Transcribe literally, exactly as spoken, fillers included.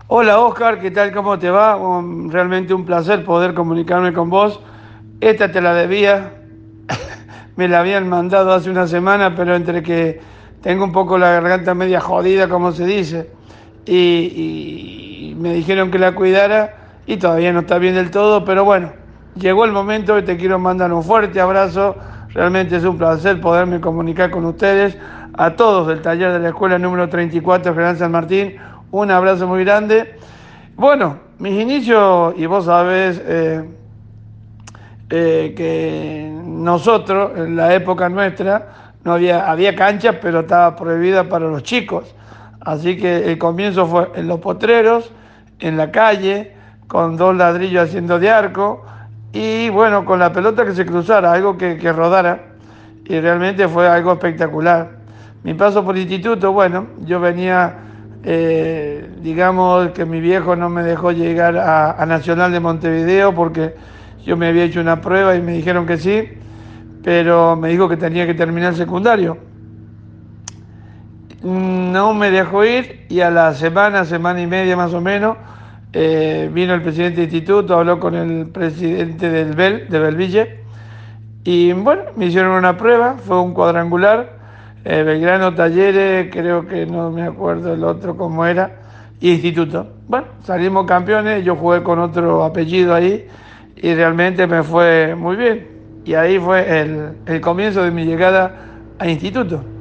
Hola Oscar, ¿qué tal? ¿Cómo te va? Um, realmente un placer poder comunicarme con vos. Esta te la debía, me la habían mandado hace una semana, pero entre que tengo un poco la garganta media jodida, como se dice, y, y me dijeron que la cuidara y todavía no está bien del todo, pero bueno, llegó el momento y te quiero mandar un fuerte abrazo. Realmente es un placer poderme comunicar con ustedes, a todos del taller de la escuela número treinta y cuatro, General San Martín. Un abrazo muy grande. Bueno, mis inicios, y vos sabés eh, eh, que nosotros, en la época nuestra, no había, había canchas, pero estaba prohibida para los chicos. Así que el comienzo fue en los potreros, en la calle, con dos ladrillos haciendo de arco, y bueno, con la pelota que se cruzara, algo que, que rodara, y realmente fue algo espectacular. Mi paso por instituto, bueno, yo venía, eh, digamos que mi viejo no me dejó llegar a, a Nacional de Montevideo porque yo me había hecho una prueba y me dijeron que sí, pero me dijo que tenía que terminar el secundario. No me dejó ir y a la semana, semana y media más o menos, eh, vino el presidente del instituto, habló con el presidente del Bel, de Belville, y bueno, me hicieron una prueba, fue un cuadrangular, eh, Belgrano, Talleres, creo que no me acuerdo el otro cómo era, y Instituto. Bueno, salimos campeones, yo jugué con otro apellido ahí y realmente me fue muy bien. Y ahí fue el, el comienzo de mi llegada a Instituto.